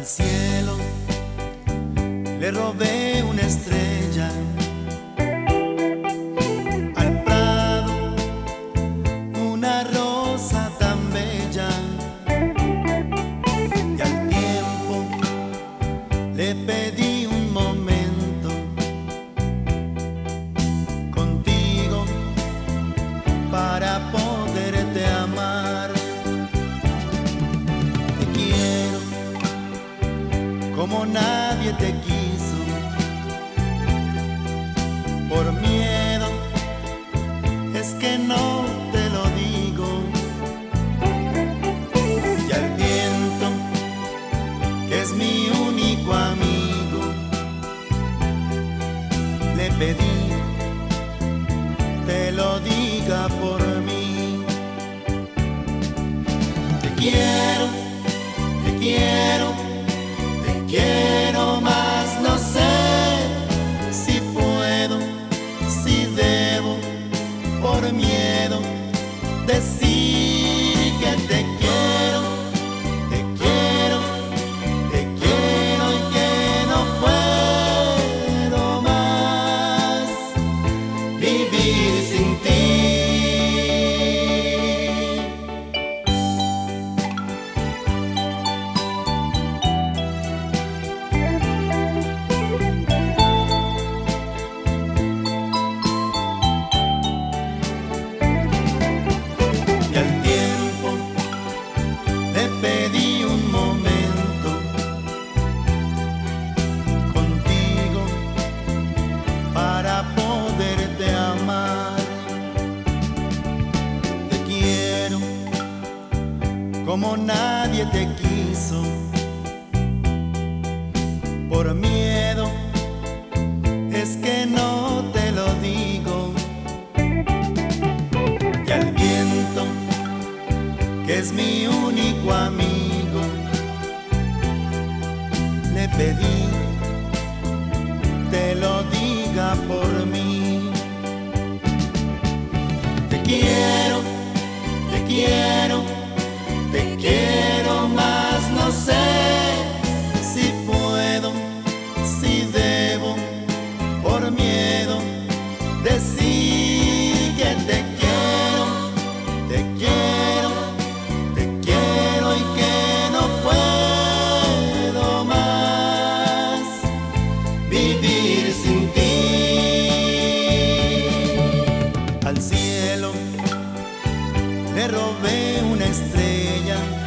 cielo le robé una estrella, al prado una rosa tan bella, y al tiempo le pedí un momento contigo para poderte amar. Te quiero como nadie te quiso, por miedo es que no te lo digo, y al viento, que es mi único amigo, le pedí te lo diga por mí. Te quiero, te quiero, te quiero más, no sé si puedo, si debo, por miedo, decir que te quiero, te quiero, te quiero y que no puedo más vivir sin ti. Y al tiempo le pedí un momento contigo para poderte amar. Te quiero como nadie te quiso, por miedo es que no te lo digo, y al viento, que es mi único amigo, le pedí te lo diga por mí. Te quiero, te quiero, te quiero más, no sé si puedo, si debo, por miedo, decir que te quiero, te quiero, te quiero y que no puedo más vivir sin ti. Al cielo le robé una estrella,